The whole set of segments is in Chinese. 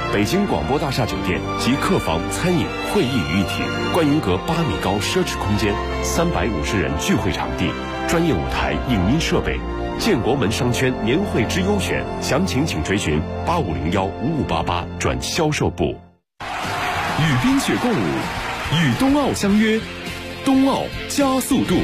北京广播大厦酒店集客房、餐饮、会议于一体，观云阁8米高奢侈空间，350人聚会场地，专业舞台、影音设备。建国门商圈年会之优选，详情请垂询8501-5588转销售部。 与冰雪共舞，与冬奥相约，冬奥加速度。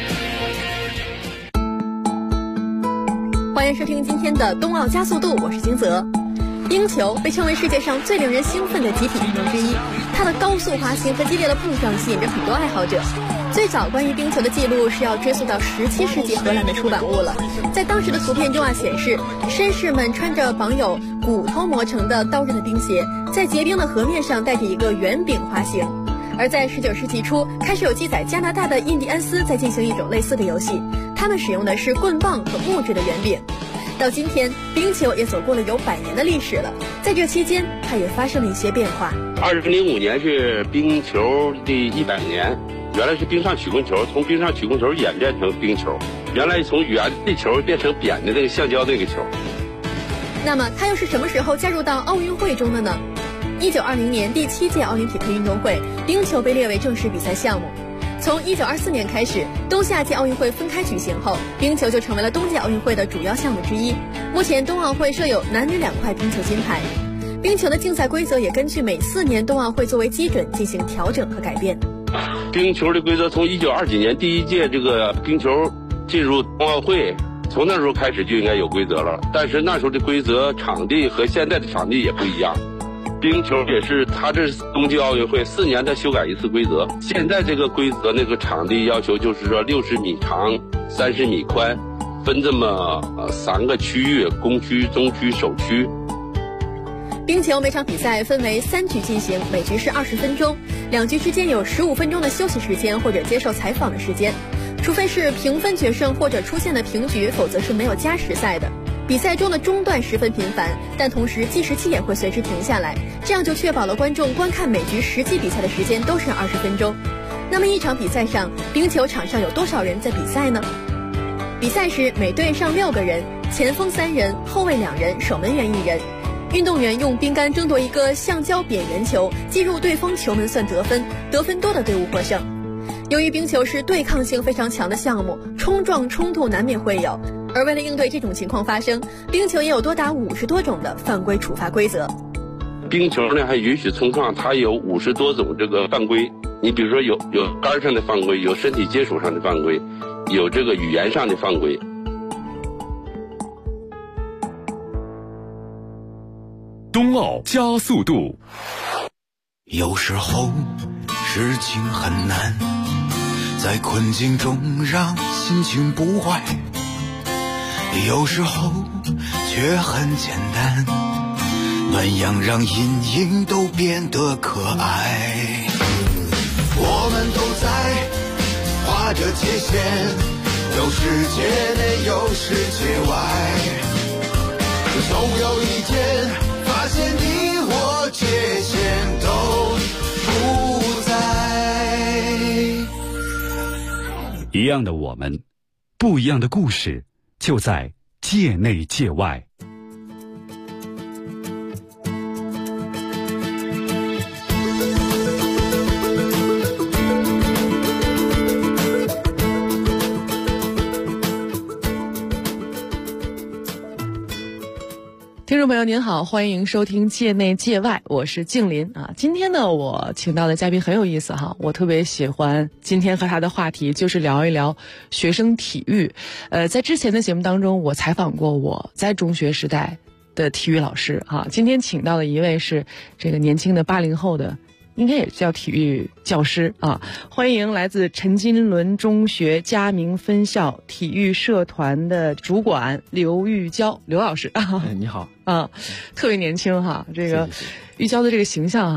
欢迎收听今天的冬奥加速度，我是金泽。冰球被称为世界上最令人兴奋的集体运动之一，它的高速滑行和激烈的碰撞吸引着很多爱好者。最早关于冰球的记录是要追溯到17世纪荷兰的出版物了。在当时的图片中显示绅士们穿着绑有骨头磨成的刀刃的冰鞋，在结冰的河面上带着一个圆柄滑行。而在19世纪初，开始有记载加拿大的印第安斯在进行一种类似的游戏，他们使用的是棍棒和木质的圆柄。到今天，冰球也走过了有100年的历史了。在这期间，它也发生了一些变化。 2005年是冰球的100年，原来是冰上曲棍球，从冰上曲棍球演变成冰球，原来从圆的球变成扁的那个橡胶那个球。 那么它又是什么时候加入到奥运会中的呢？1920年第7届奥林匹克运动会，冰球被列为正式比赛项目。从1924年开始，冬夏季奥运会分开举行后，冰球就成为了冬季奥运会的主要项目之一。目前冬奥会设有男女2块冰球金牌。冰球的竞赛规则也根据每4年冬奥会作为基准进行调整和改变。 冰球的规则从1920几年第1届这个冰球进入冬奥会，从那时候开始就应该有规则了。但是那时候的规则场地和现在的场地也不一样。冰球也是，它这是冬季奥运会4年才修改一次规则。现在这个规则那个场地要求就是说60米长、30米宽，分这么3个区域：攻区、中区、首区。 冰球每场比赛分为3局进行，每局是20分钟，2局之间有15分钟的休息时间或者接受采访的时间。除非是平分决胜或者出现的平局，否则是没有加时赛的。比赛中的中断十分频繁，但同时计时器也会随之停下来，这样就确保了观众观看每局实际比赛的时间都是20分钟。那么一场比赛上，冰球场上有多少人在比赛呢？比赛时每队上6个人，前锋3人，后卫2人，守门员1人。运动员用冰杆争夺一个橡胶扁圆球，击入对方球门算得分，得分多的队伍获胜。由于冰球是对抗性非常强的项目，冲撞冲突难免会有，而为了应对这种情况发生，冰球也有多达50多种的犯规处罚规则。 冰球呢还允许冲撞，它有50多种这个犯规。你比如说有杆上的犯规，有身体接触上的犯规，有这个语言上的犯规。 冬奥加速度。 有时候事情很难，在困境中让心情不坏，有时候却很简单，暖阳让阴影都变得可爱。我们都在划着界限，有世界内有世界外，总有一天发现你我界限都不在。 一样的我们，不一样的故事，就在界内界外。 听众朋友您好，欢迎收听界内界外，我是静林啊。今天呢，我请到的嘉宾很有意思哈，我特别喜欢今天和他的话题就是聊一聊学生体育。在之前的节目当中，我采访过我在中学时代的体育老师啊。今天请到的一位是这个年轻的80后的，应该也叫体育教师啊。欢迎来自陈金伦中学嘉明分校体育社团的主管刘玉娇刘老师啊。 你好啊，特别年轻哈，这个玉娇的这个形象哈，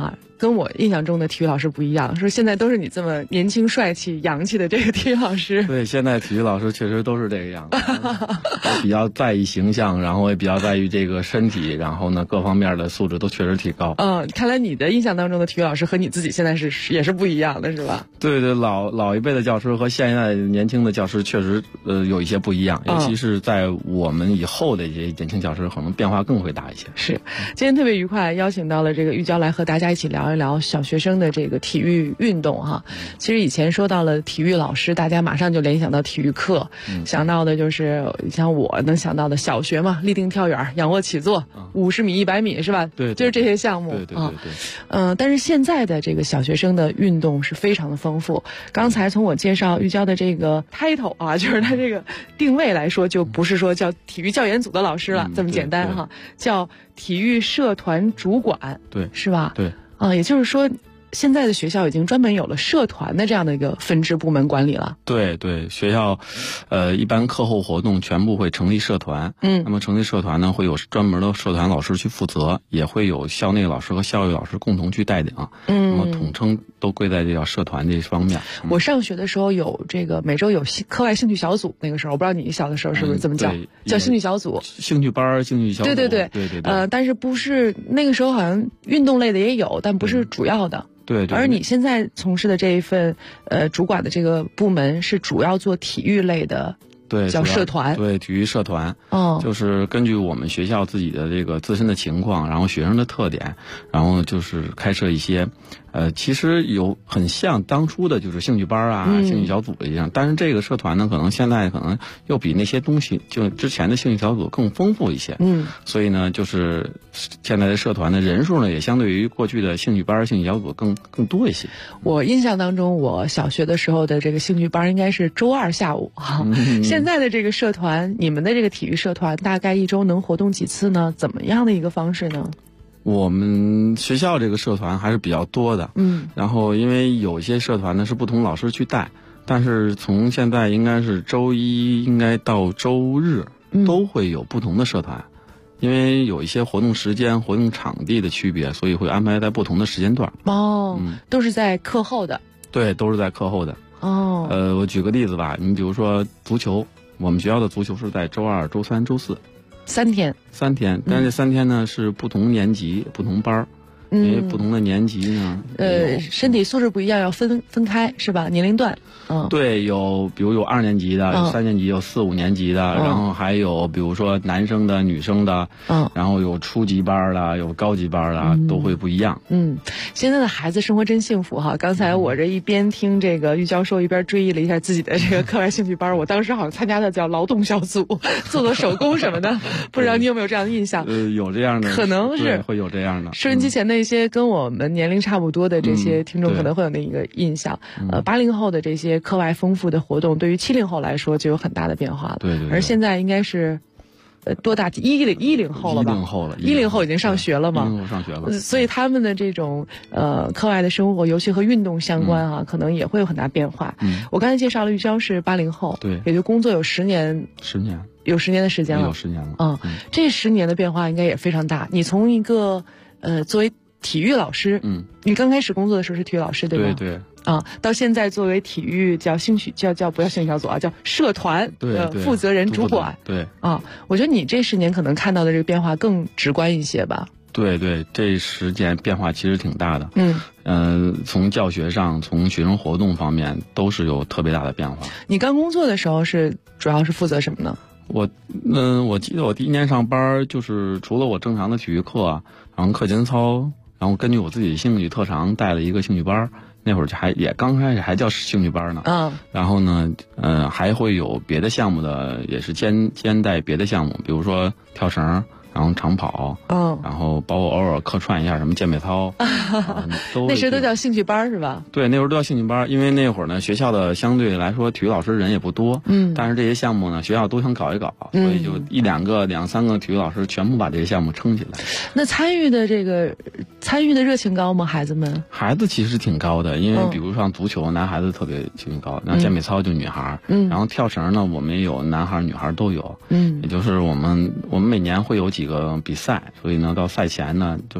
跟我印象中的体育老师不一样，说现在都是你这么年轻帅气洋气的这个体育老师。 对，现在体育老师确实都是这个样子，比较在意形象，然后也比较在意这个身体，然后呢各方面的素质都确实提高。 看来你的印象当中的体育老师和你自己现在也是不一样的，是吧？ 对对，老一辈的教师和现在年轻的教师确实有一些不一样，尤其是在我们以后的一些年轻教师，可能变化更会大一些。 是，今天特别愉快，邀请到了这个玉娇来和大家一起聊一聊小学生的这个体育运动哈。其实以前说到了体育老师，大家马上就联想到体育课，想到的就是像我能想到的小学嘛，立定跳远、仰卧起坐、50米、100米是吧？ 对， 就是这些项目。 对。 但是现在的这个小学生的运动是非常的丰富。刚才从我介绍玉娇的这个 title 啊，就是他这个定位来说，就不是说叫体育教研组的老师了，这么简单哈，叫体育社团主管， 对， 是吧？ 对， 也就是说，现在的学校已经专门有了社团的这样的一个分支部门管理了。 对，学校，一般课后活动全部会成立社团。那么成立社团呢，会有专门的社团老师去负责，也会有校内老师和校外老师共同去带领。那么统称都归在这叫社团这方面。 我上学的时候有这个每周有课外兴趣小组，那个时候我不知道你小的时候是不是这么叫，叫兴趣小组、 兴趣班、兴趣小组。 对。但是不是那个时候好像运动类的也有，但不是主要的。 对。 而你现在从事的这一份主管的这个部门是主要做体育类的。 对， 叫社团。 对，体育社团。就是根据我们学校自己的这个自身的情况，然后学生的特点，然后就是开设一些其实有很像当初的就是兴趣班啊、兴趣小组一样，但是这个社团呢，可能现在可能又比那些东西就之前的兴趣小组更丰富一些。所以呢，就是现在的社团的人数呢，也相对于过去的兴趣班、兴趣小组更多一些。 我印象当中，我小学的时候的这个兴趣班应该是周2下午哈。现在的这个社团，你们的这个体育社团大概一周能活动几次呢？怎么样的一个方式呢？ 我们学校这个社团还是比较多的。然后因为有一些社团呢是不同老师去带，但是从现在应该是周一应该到周日都会有不同的社团。因为有一些活动时间、活动场地的区别，所以会安排在不同的时间段。 都是在课后的。 对，都是在课后的。我举个例子吧，你比如说足球，我们学校的足球是在周2、周3、周4 3天， 但是这3天呢是不同年级、不同班儿。因为不同的年级呢， 身体素质不一样，要分开是吧？年龄段。 对，比如有2年级的，有3年级，有4、5年级的，然后还有比如说男生的、女生的，然后有初级班的，有高级班的，都会不一样。 现在的孩子生活真幸福哈！刚才我这一边听这个玉教授，一边追忆了一下自己的这个课外兴趣班，我当时好像参加的叫劳动小组，做手工什么的，不知道你有没有这样的印象？ 有这样的， 可能是会有这样的。 收音机前的一些跟我们年龄差不多的这些听众可能会有那一个印象。80后的这些课外丰富的活动，对于70后来说就有很大的变化了。 对。 而现在应该是多大？10后了吧？10后已经上学了嘛 ？10后上学了。 所以他们的这种课外的生活，尤其和运动相关啊，可能也会有很大变化。我刚才介绍了玉娇是80后， 对， 也就工作有10年，有10年的时间了， 有10年了。 这10年的变化应该也非常大。你从一个作为体育老师，你刚开始工作的时候是体育老师对吧？ 对。 到现在作为体育叫兴趣叫不要兴趣小组啊，叫社团的负责人主管。 对。 我觉得你这10年可能看到的这个变化更直观一些吧。 对，这10年变化其实挺大的。从教学上，从学生活动方面都是有特别大的变化。 你刚工作的时候主要是负责什么呢？ 我记得我第1年上班，就是除了我正常的体育课，然后课间操，然后根据我自己的兴趣特长带了一个兴趣班。那会儿刚开始还叫兴趣班呢。然后呢，还会有别的项目的，也是兼带别的项目，比如说跳绳，然后长跑，然后包括偶尔客串一下什么健美操， 那时候都叫兴趣班是吧？ 对，那时候都叫兴趣班，因为那会儿呢，学校的相对来说体育老师人也不多，但是这些项目呢，学校都想搞一搞，所以就1、2个、2、3个体育老师全部把这些项目撑起来。 那参与的热情高吗？孩子们？ 孩子其实挺高的，因为比如像足球，男孩子特别兴趣高，然后健美操就女孩，然后跳绳呢，我们也有男孩女孩都有，也就是我们每年会有几个比赛，所以呢，到赛前呢，就是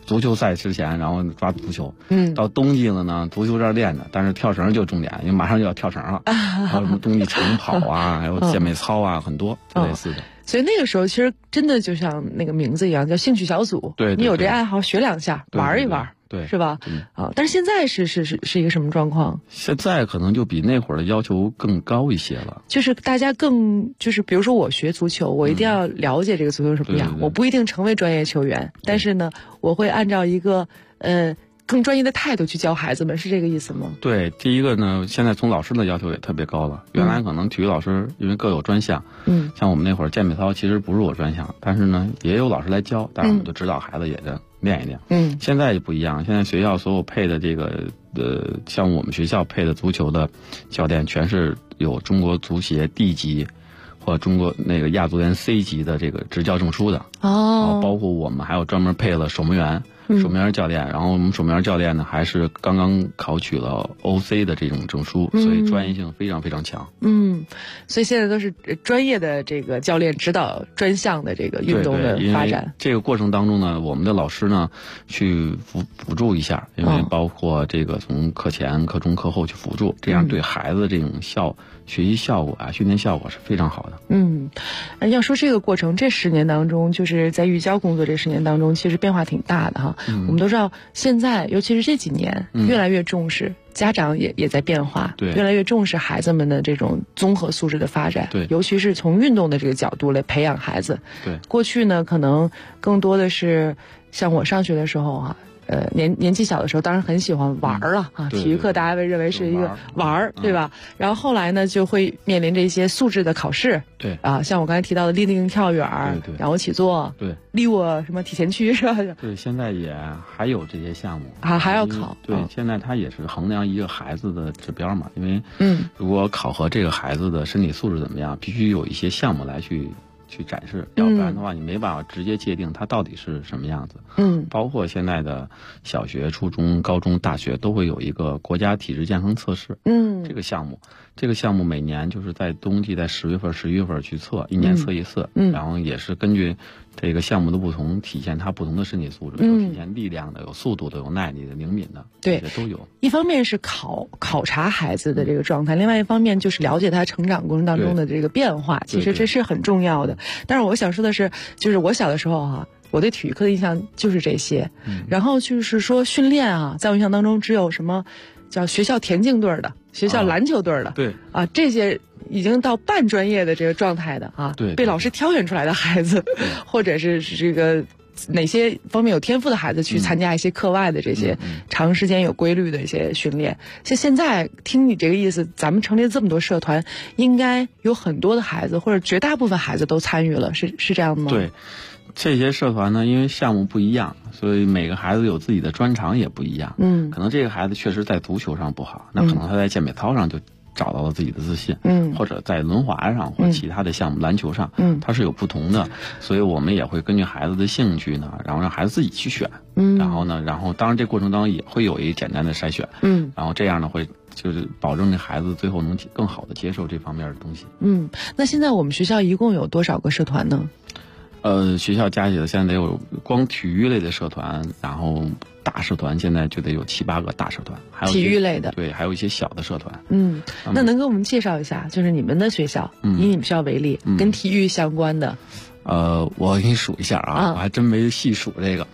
足球赛之前，然后抓足球。到冬季了呢，足球这儿练着，但是跳绳就重点，因为马上就要跳绳了。还有什么冬季长跑啊，还有健美操啊，很多类似的。 所以那个时候其实真的就像那个名字一样，叫兴趣小组。 对， 你有这爱好，学2下，玩一玩。 对， 是吧？但是现在是一个什么状况？ 现在可能就比那会儿的要求更高一些了。 就是大家更比如说我学足球，我一定要了解这个足球什么样。我不一定成为专业球员，但是呢，我会按照一个更专业的态度去教孩子们，是这个意思吗？ 对，第一个呢，现在从老师的要求也特别高了。原来可能体育老师因为各有专项，像我们那会儿健美操其实不是我专项，但是呢也有老师来教，但是我们就指导孩子也在练一练。现在也不一样，现在学校所有配的这个像我们学校配的足球的教练，全是有中国足协 D 级或中国那个亚足联 C 级的这个执教证书的。包括我们还有专门配了守门员。守门员教练，然后我们守门员教练呢，还是刚刚考取了 OC 的这种证书，所以专业性非常非常强。 所以现在都是专业的这个教练指导专项的这个运动的发展。 这个过程当中呢，我们的老师呢去辅助一下，因为包括这个从课前、课中、课后去辅助，这样对孩子这种学习效果啊、训练效果是非常好的。 要说这个过程，这10年当中，就是在育教工作这10年当中，其实变化挺大的哈。我们都知道，现在尤其是这几年，越来越重视，家长也在变化，越来越重视孩子们的这种综合素质的发展，尤其是从运动的这个角度来培养孩子。过去呢，可能更多的是像我上学的时候年纪小的时候，当然很喜欢玩了体育课大家被认为是一个玩，对吧？然后后来呢，就会面临着一些素质的考试，像我刚才提到的立定跳远、仰卧起坐、立卧什么体前屈，是吧？ 对，现在也还有这些项目还要考。 对，现在它也是衡量一个孩子的指标嘛，因为如果考核这个孩子的身体素质怎么样，必须有一些项目来去展示，要不然的话你没办法直接界定它到底是什么样子。包括现在的小学、初中、高中、大学都会有一个国家体质健康测试。这个项目每年就是在冬季在10月份、11月份去测，1年测一次。然后也是根据这个项目的不同，体现它不同的身体素质，有体现力量的，有速度的，有耐力的、灵敏的，这些都有。 一方面是考察孩子的这个状态，另外一方面就是了解他成长过程当中的这个变化，其实这是很重要的。但是我想说的是，就是我小的时候我对体育课的印象就是这些。然后就是说训练在我印象当中只有什么叫学校田径队的、学校篮球队的，这些已经到半专业的这个状态的被老师挑选出来的孩子，或者是这个哪些方面有天赋的孩子去参加一些课外的这些长时间有规律的一些训练。现在听你这个意思，咱们成立这么多社团，应该有很多的孩子或者绝大部分孩子都参与了，是这样吗？ 对。这些社团呢，因为项目不一样，所以每个孩子有自己的专长也不一样。可能这个孩子确实在足球上不好，那可能他在健美操上就找到了自己的自信。或者在轮滑上或者其他的项目，篮球上，它是有不同的。所以我们也会根据孩子的兴趣呢，然后让孩子自己去选。然后当然这过程当中也会有一简单的筛选。然后这样呢会就是保证这孩子最后能更好的接受这方面的东西。 那现在我们学校一共有多少个社团呢？ 学校加起来现在得有光体育类的社团，然后大社团现在就得有7、8个大社团，还有体育类的， 对，还有一些小的社团。 那能给我们介绍一下，就是你们的学校，以你们学校为例，跟体育相关的。 我给你数一下我还真没细数这个。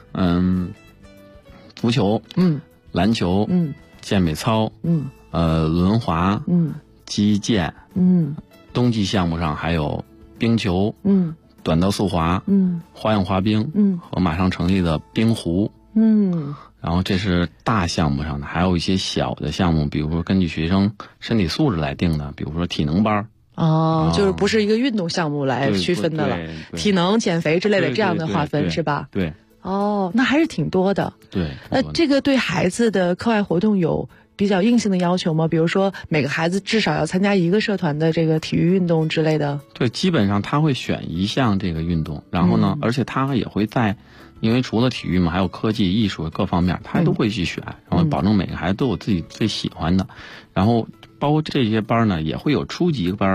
足球，篮球，健美操，轮滑，击剑，冬季项目上还有冰球，短道速滑，花样滑冰，和马上成立的冰壶，然后这是大项目上的，还有一些小的项目，比如说根据学生身体素质来定的，比如说体能班。 就是不是一个运动项目来区分的了，体能、减肥之类的这样的划分是吧？ 对。 那还是挺多的。 对。 这个对孩子的课外活动有比较硬性的要求吗？比如说每个孩子至少要参加一个社团的这个体育运动之类的？ 对，基本上他会选一项这个运动，然后呢，而且他也会因为除了体育嘛，还有科技、艺术各方面，他都会去选，然后保证每个孩子都有自己最喜欢的。然后包括这些班呢，也会有初级班，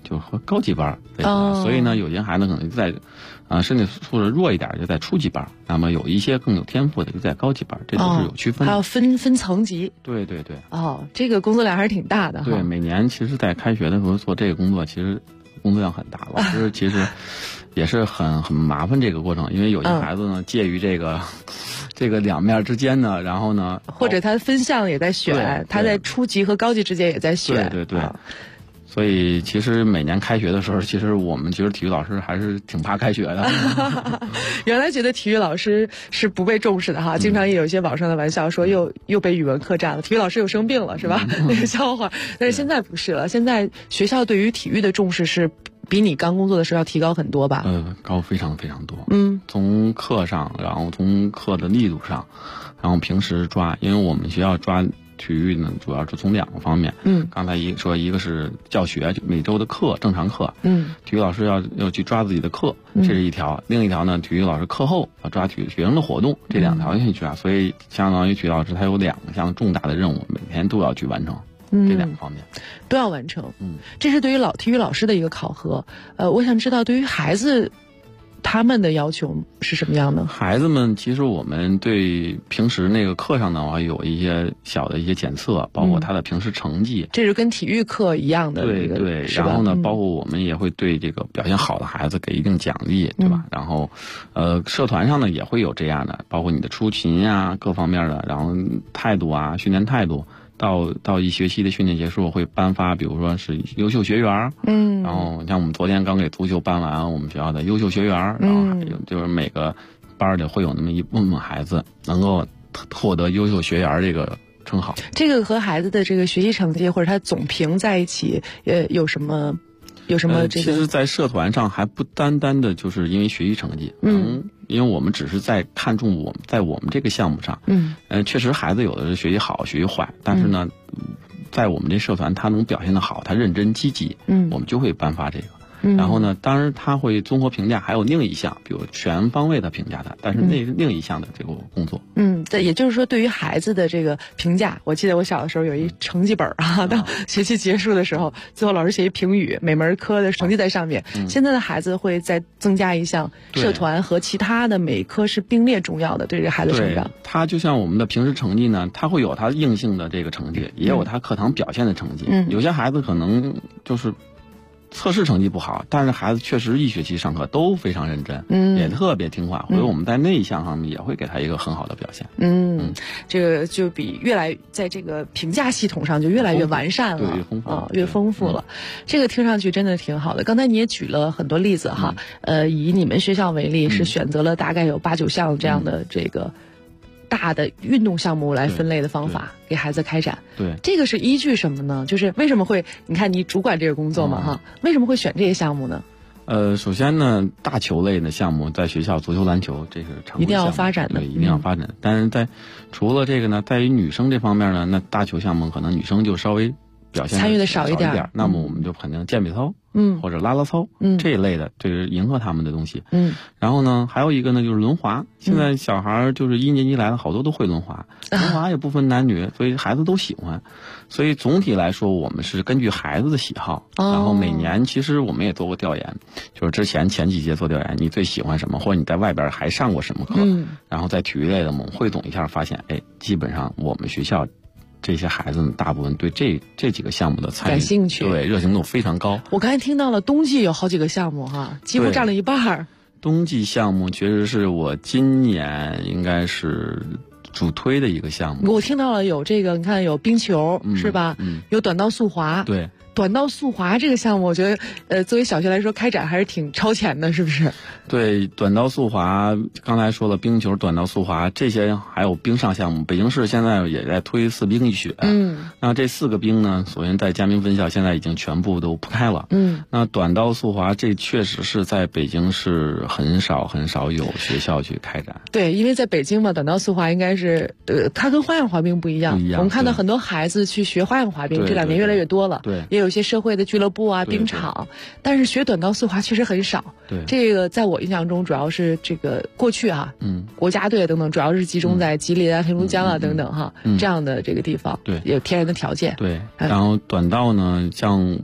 就是和高级班所以呢，有些孩子可能在身体素质弱一点就在初级班，那么有一些更有天赋的就在高级班，这都是有区分的。 还要分层级。 对对对。 这个工作量还是挺大的。 对，每年其实在开学的时候做这个工作，其实工作量很大，老师其实也是很麻烦这个过程，因为有些孩子呢介于这个两面之间呢，然后呢， 或者他分项也在选，他在初级和高级之间也在选。 对对对。所以其实每年开学的时候，其实我们觉得体育老师还是挺怕开学的。 原来觉得体育老师是不被重视的哈，经常也有一些网上的玩笑说又被语文课占了，体育老师又生病了是吧？那个笑话。但是现在不是了，现在学校对于体育的重视是比你刚工作的时候要提高很多吧？ 高非常非常多。从课上，然后从课的力度上，然后平时抓，因为我们学校抓体育呢，主要是从2个方面。刚才一个是教学，就每周的课，正常课。体育老师要去抓自己的课，这是一条。另一条呢，体育老师课后要抓学生的活动，这2条要去抓。所以相当于体育老师他有2项重大的任务，每天都要去完成。这2个方面都要完成。这是对于体育老师的一个考核。我想知道对于孩子他们的要求是什么样的？ 孩子们其实我们对平时那个课上的话有一些小的一些检测，包括他的平时成绩。 这是跟体育课一样的。 对对。然后呢，包括我们也会对这个表现好的孩子给一定奖励，对吧？然后社团上呢也会有这样的，包括你的出勤啊各方面的，然后态度啊训练态度。到一学期的训练结束，会颁发，比如说是优秀学员，然后像我们昨天刚给足球颁完我们学校的优秀学员，然后还有就是每个班里会有那么一部分孩子能够获得优秀学员这个称号。 这个和孩子的这个学习成绩或者他总评在一起，有什么这个？ 其实，在社团上还不单单的就是因为学习成绩，因为我们只是在看重我们这个项目上，确实孩子有的是学习好学习坏，但是呢，在我们这社团他能表现得好，他认真积极，我们就会颁发这个。然后呢，当然他会综合评价，还有另一项，比如全方位的评价他，但是那是另一项的这个工作。 对，也就是说，对于孩子的这个评价，我记得我小的时候有一成绩本到学期结束的时候，最后老师写一评语，每门科的成绩在上面。现在的孩子会再增加一项社团和其他的每科是并列重要的，对这孩子成长。 他就像我们的平时成绩呢，他会有他硬性的这个成绩，也有他课堂表现的成绩。有些孩子可能就是测试成绩不好，但是孩子确实一学期上课都非常认真，也特别听话，所以我们在那一项上面也会给他一个很好的表现。 这个就比越来在这个评价系统上就越来越完善了，越丰富了。这个听上去真的挺好的。刚才你也举了很多例子哈，以你们学校为例，是选择了大概有8、9项这样的这个大的运动项目来分类的方法给孩子开展。 对， 这个是依据什么呢？就是为什么会，你看你主管这个工作嘛为什么会选这些项目呢？ 首先呢，大球类的项目在学校，足球、篮球这是常规项目， 一定要发展的， 对，一定要发展。但是除了这个呢，在于女生这方面呢，那大球项目可能女生就稍微表现参与的少一点， 那么我们就肯定健美操，或者拉拉操，这一类的，这是迎合他们的东西。然后呢，还有一个呢就是轮滑，现在小孩就是1年级来了，好多都会轮滑，轮滑也不分男女，所以孩子都喜欢。所以总体来说，我们是根据孩子的喜好，然后每年其实我们也做过调研，就是前几届做调研，你最喜欢什么，或者你在外边还上过什么课，然后在体育类的我们汇总一下，发现基本上我们学校这些孩子大部分对这几个项目的参与感兴趣， 对，热情度非常高。 我刚才听到了冬季有好几个项目几乎占了一半。 冬季项目确实是我今年应该是主推的一个项目。 我听到了有这个，你看有冰球，是吧？有短道速滑。 对， 短道速滑这个项目，我觉得作为小学来说开展还是挺超前的，是不是？ 对，短道速滑刚才说了，冰球、短道速滑这些，还有冰上项目，北京市现在也在推4冰1雪。那这4个冰呢，首先在嘉明分校现在已经全部都铺开了。那短道速滑这确实是在北京市很少有学校去开展。 对，因为在北京嘛，短道速滑应该是它跟花样滑冰不一样。我们看到很多孩子去学花样滑冰，这2年越来越多了。 对， 也有一些社会的俱乐部冰场，但是学短道速滑确实很少。 对， 这个在我印象中主要是这个过去国家队等等主要是集中在吉林黑龙江等等这样的这个地方， 对， 有天然的条件。 对，然后短道呢，像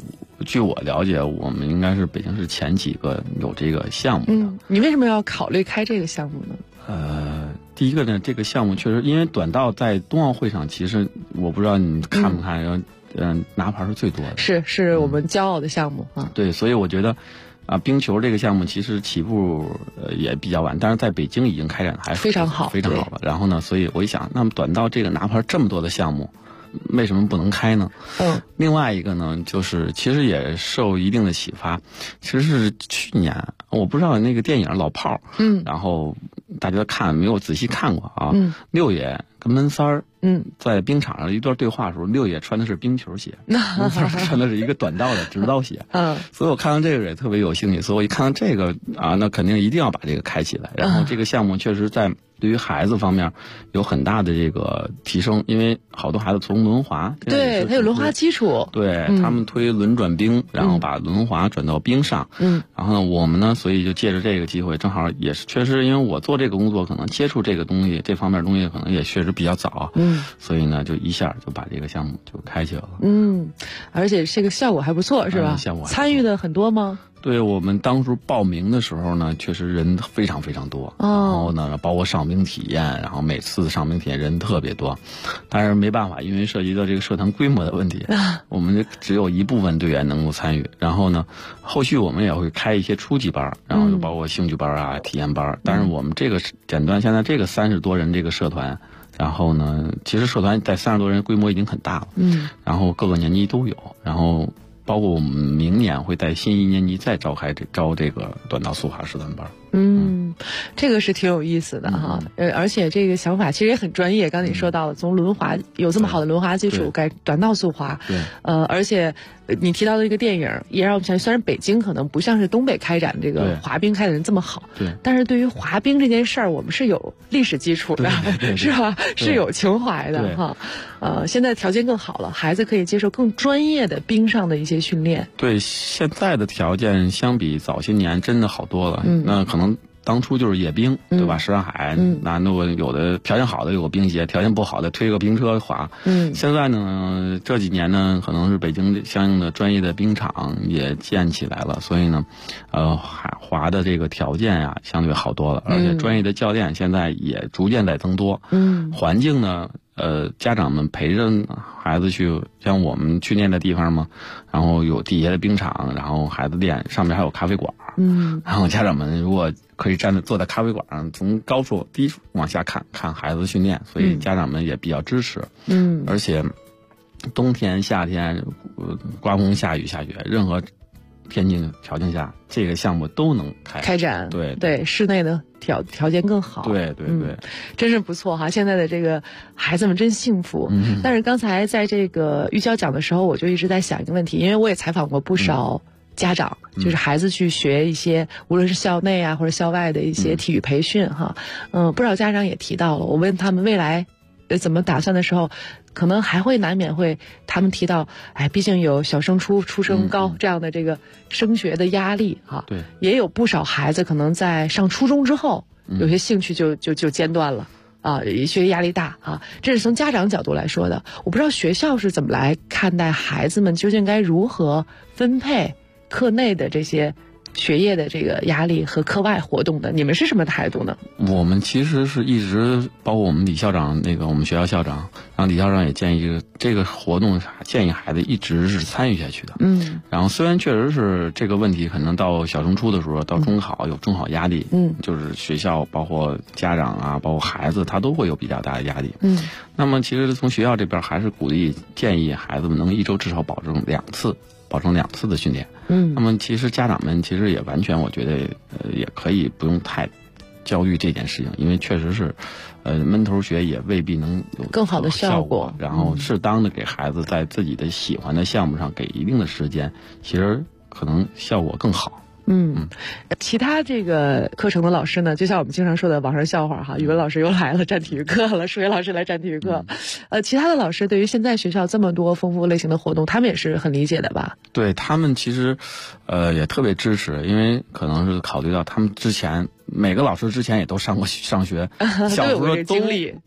据我了解，我们应该是北京市前几个有这个项目的。 你为什么要考虑开这个项目呢？ 第一个呢，这个项目确实，因为短道在冬奥会上，其实我不知道你看不看，拿牌是最多的， 是我们骄傲的项目啊。 对，所以我觉得冰球这个项目其实起步也比较晚，但是在北京已经开展还非常好， 非常好了。然后呢，所以我一想，那么短道这个拿牌这么多的项目，为什么不能开呢？另外一个呢，就是其实也受一定的启发，其实是去年我不知道那个电影《老炮》，然后大家看没有仔细看过啊？六爷跟闷三儿，在冰场上一段对话的时候，六爷穿的是冰球鞋，闷三儿穿的是一个短道的直道鞋，所以我看到这个也特别有兴趣，所以我一看到这个那肯定一定要把这个开起来。然后这个项目确实在对于孩子方面有很大的这个提升，因为好多孩子从轮滑， 对，他有轮滑基础， 对，他们推轮转冰，然后把轮滑转到冰上，然后呢，我们呢，所以就借着这个机会，正好也是确实，因为我做这个工作，可能接触这个东西，这方面的东西可能也确实比较早，所以呢，就一下就把这个项目就开起来了， 而且这个效果还不错，是吧？ 效果参与的很多吗？ 对，我们当初报名的时候呢，确实人非常非常多，然后呢，包括上冰体验，然后每次上冰体验人特别多，但是没办法，因为涉及到这个社团规模的问题，我们只有一部分队员能够参与。然后呢，后续我们也会开一些初级班，然后就包括兴趣班体验班。但是我们这个简单，现在这个30多人这个社团，然后呢，其实社团在30多人规模已经很大了，然后各个年级都有，然后包括我们明年会在新1年级再招这个短道速滑社团班。 这个是挺有意思的哈，而且这个想法其实也很专业。刚才你说到了，从轮滑有这么好的轮滑基础，改短道速滑，而且你提到的一个电影，也让我们想，虽然北京可能不像是东北开展这个滑冰开展的这么好，但是对于滑冰这件事儿，我们是有历史基础的，是吧？是有情怀的哈。现在条件更好了，孩子可以接受更专业的冰上的一些训练。 对，现在的条件相比早些年真的好多了。那可能当初就是野冰，对吧？什刹海，那有的条件好的有个冰鞋，条件不好的推个冰车滑。现在呢，这几年呢，可能是北京相应的专业的冰场也建起来了，所以呢，滑的这个条件呀，相对好多了，而且专业的教练现在也逐渐在增多。环境呢，家长们陪着孩子去，像我们去练的地方嘛，然后有底下的冰场，然后孩子练，上面还有咖啡馆。然后家长们如果可以坐在咖啡馆上，从高处低处往下看孩子训练，所以家长们也比较支持。而且冬天、夏天，刮风、下雨、下雪，任何天气条件下，这个项目都能开展。 对， 室内的条件更好。 对， 真是不错哈！现在的这个孩子们真幸福。但是刚才在这个玉娇讲的时候，我就一直在想一个问题，因为我也采访过不少家长，就是孩子去学一些无论是校内或者校外的一些体育培训哈。不少家长也提到了，我问他们未来怎么打算的时候，可能还会难免会他们提到，毕竟有小升初、初升高这样的这个升学的压力哈。 对， 也有不少孩子可能在上初中之后，有些兴趣就间断了。学习压力大啊，这是从家长角度来说的。我不知道学校是怎么来看待孩子们究竟该如何分配课内的这些学业的这个压力和课外活动的，你们是什么态度呢？ 我们其实是一直，包括我们李校长，我们学校校长，然后李校长也建议这个活动，建议孩子一直是参与下去的。然后虽然确实是这个问题，可能到小升初的时候，到中考有中考压力，就是学校包括家长包括孩子，他都会有比较大的压力。那么其实从学校这边还是鼓励建议孩子们能一周至少保证2次的训练。那么其实家长们其实也完全，我觉得也可以不用太焦虑这件事情，因为确实是闷头学也未必能有更好的效果。 然后适当的给孩子在自己的喜欢的项目上给一定的时间，其实可能效果更好。 其他这个课程的老师呢，就像我们经常说的网上笑话哈，语文老师又来了占体育课了，数学老师来占体育课。其他的老师对于现在学校这么多丰富类型的活动，他们也是很理解的吧？ 对，他们其实也特别支持，因为可能是考虑到他们之前每个老师之前也都上学，小时候经历。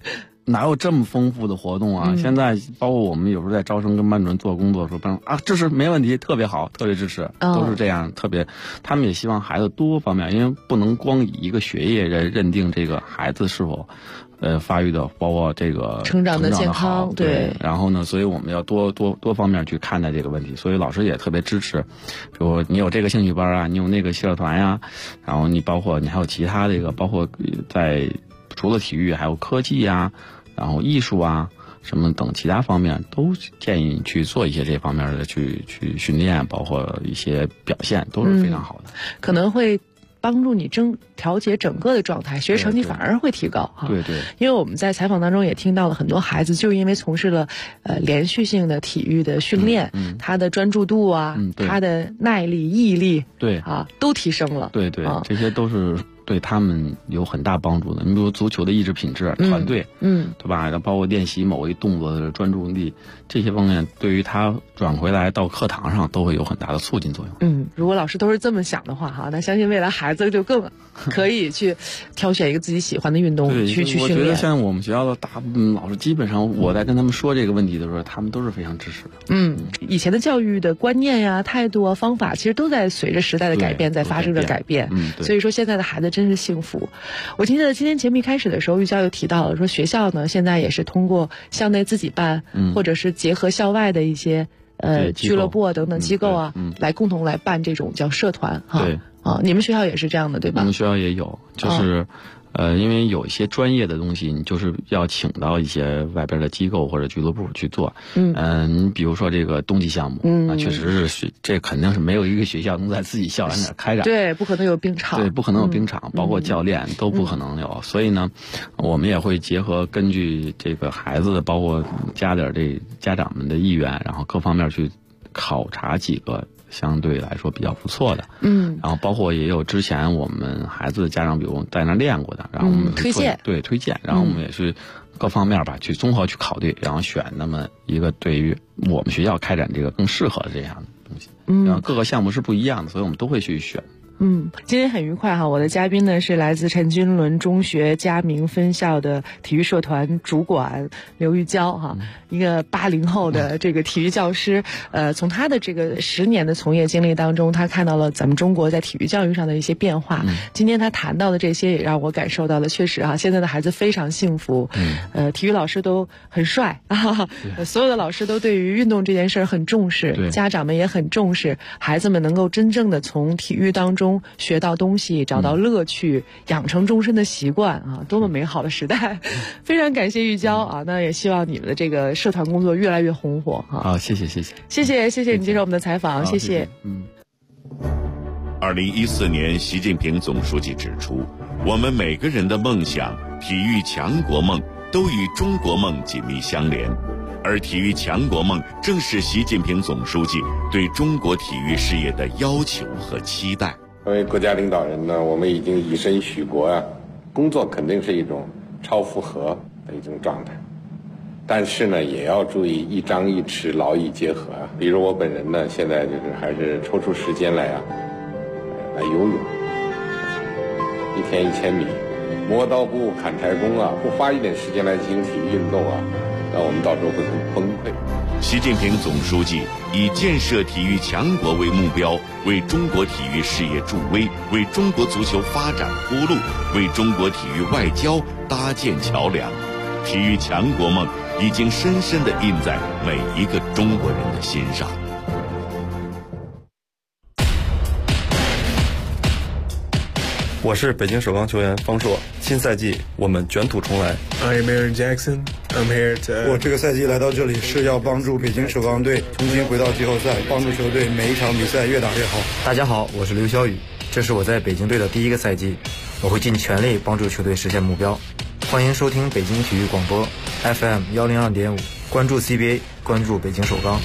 哪有这么丰富的活动啊？现在包括我们有时候在招生跟班主任做工作的时候，班主任啊，这是没问题，特别好，特别支持，都是这样，特别，他们也希望孩子多方面，因为不能光以一个学业认定这个孩子是否发育的，包括这个成长的健康， 对。然后呢，所以我们要多方面去看待这个问题，所以老师也特别支持。比如你有这个兴趣班啊，你有那个社团呀，然后你包括你还有其他这个，包括在除了体育还有科技呀，然后艺术啊什么等其他方面，都建议你去做一些这方面的去训练，包括一些表现都是非常好的， 可能会帮助你调节整个的状态，学习成绩反而会提高哈。 对对， 因为我们在采访当中也听到了很多孩子，就是因为从事了连续性的体育的训练，他的专注度啊，他的耐力、毅力， 对啊，都提升了。 对对，这些都是对他们有很大帮助的。你比如足球的意志品质、团队，对吧？包括练习某一动作的专注力，这些方面对于他转回来到课堂上都会有很大的促进作用。 如果老师都是这么想的话哈，那相信未来孩子就更可以去挑选一个自己喜欢的运动去训练。 我觉得像我们学校的大部分老师，基本上我在跟他们说这个问题的时候，他们都是非常支持的。 以前的教育的观念呀、态度啊、方法，其实都在随着时代的改变在发生着改变。所以说现在的孩子真是幸福。我记得今天节目一开始的时候，玉娇又提到了说，学校呢现在也是通过校内自己办，或者是结合校外的一些俱乐部啊等等机构啊，来共同来办这种叫社团哈。 对啊，你们学校也是这样的对吧？ 我们学校也有，就是因为有一些专业的东西，你就是要请到一些外边的机构或者俱乐部去做。你比如说这个冬季项目，那确实是这肯定是没有一个学校能在自己校园里开展。 对，不可能有冰场。 对，不可能有冰场，包括教练都不可能有。所以呢，我们也会结合根据这个孩子的，包括加点这家长们的意愿，然后各方面去考察几个相对来说比较不错的，然后包括也有之前我们孩子的家长，比如在那练过的，然后我们推荐， 然后我们也是各方面吧，去综合去考虑，然后选那么一个对于我们学校开展这个更适合的这样的东西。然后各个项目是不一样的，所以我们都会去选。 今天很愉快哈！我的嘉宾呢是来自陈君伦中学嘉明分校的体育社团主管刘玉娇哈，一个80后的这个体育教师。从他的这个10年的从业经历当中，他看到了咱们中国在体育教育上的一些变化。今天他谈到的这些也让我感受到了，确实哈，现在的孩子非常幸福。体育老师都很帅啊，所有的老师都对于运动这件事儿很重视，家长们也很重视，孩子们能够真正的从体育当中学到东西，找到乐趣，养成终身的习惯啊！多么美好的时代！非常感谢玉娇啊！那也希望你们的这个社团工作越来越红火哈！ 好，谢谢你接受我们的采访，谢谢。 2014年，习近平总书记指出，我们每个人的梦想、体育强国梦都与中国梦紧密相连，而体育强国梦正是习近平总书记对中国体育事业的要求和期待。 作为国家领导人呢，我们已经以身许国啊，工作肯定是一种超负荷的一种状态，但是呢，也要注意一张一弛，劳逸结合啊。比如我本人呢，现在就是还是抽出时间来游泳，1天1000米，磨刀不误砍柴工啊，不花一点时间来进行体育运动啊，那我们到时候会很崩溃。 习近平总书记以建设体育强国为目标，为中国体育事业助威，为中国足球发展铺路，为中国体育外交搭建桥梁。体育强国梦已经深深地印在每一个中国人的心上。 我是北京首钢球员方硕，新赛季我们卷土重来。 I'm Aaron Jackson. I'm here to. 我这个赛季来到这里是要帮助北京首钢队重新回到季后赛，帮助球队每一场比赛越打越好。 大家好，我是刘晓宇，这是我在北京队的第一个赛季，我会尽全力帮助球队实现目标。欢迎收听北京体育广播 FM 102.5，关注 CBA， 关注北京首钢。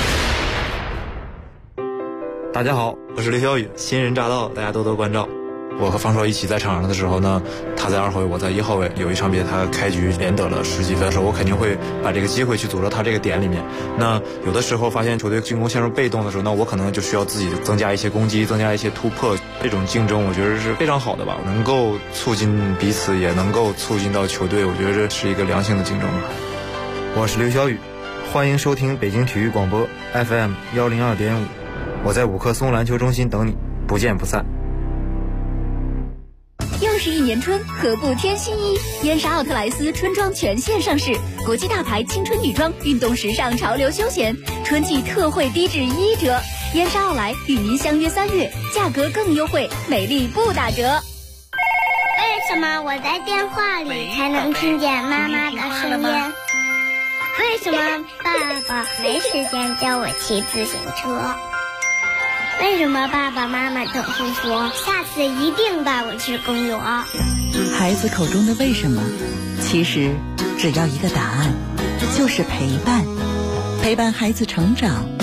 大家好，我是刘晓宇，新人乍到，大家多多关照。 我和方硕一起在场上的时候呢，他在2号位，我在1号位，有一场比赛他开局连得了10几分的时候，我肯定会把这个机会去组织他这个点里面。那有的时候发现球队进攻陷入被动的时候，那我可能就需要自己增加一些攻击，增加一些突破。这种竞争我觉得是非常好的吧，能够促进彼此，也能够促进到球队，我觉得这是一个良性的竞争吧。我是刘小雨，欢迎收听北京体育广播 FM 102.5，我在五棵松篮球中心等你，不见不散。 又是一年春，何不添新衣？燕莎奥特莱斯春装全线上市，国际大牌青春女装，运动时尚，潮流休闲，春季特惠低至1折。燕莎奥莱与您相约3月，价格更优惠，美丽不打折。 为什么我在电话里才能听见妈妈的声音？为什么爸爸没时间教我骑自行车？为什么爸爸妈妈总是说下次一定带我去公园？ 孩子口中的为什么，其实只要一个答案，就是陪伴。陪伴孩子成长，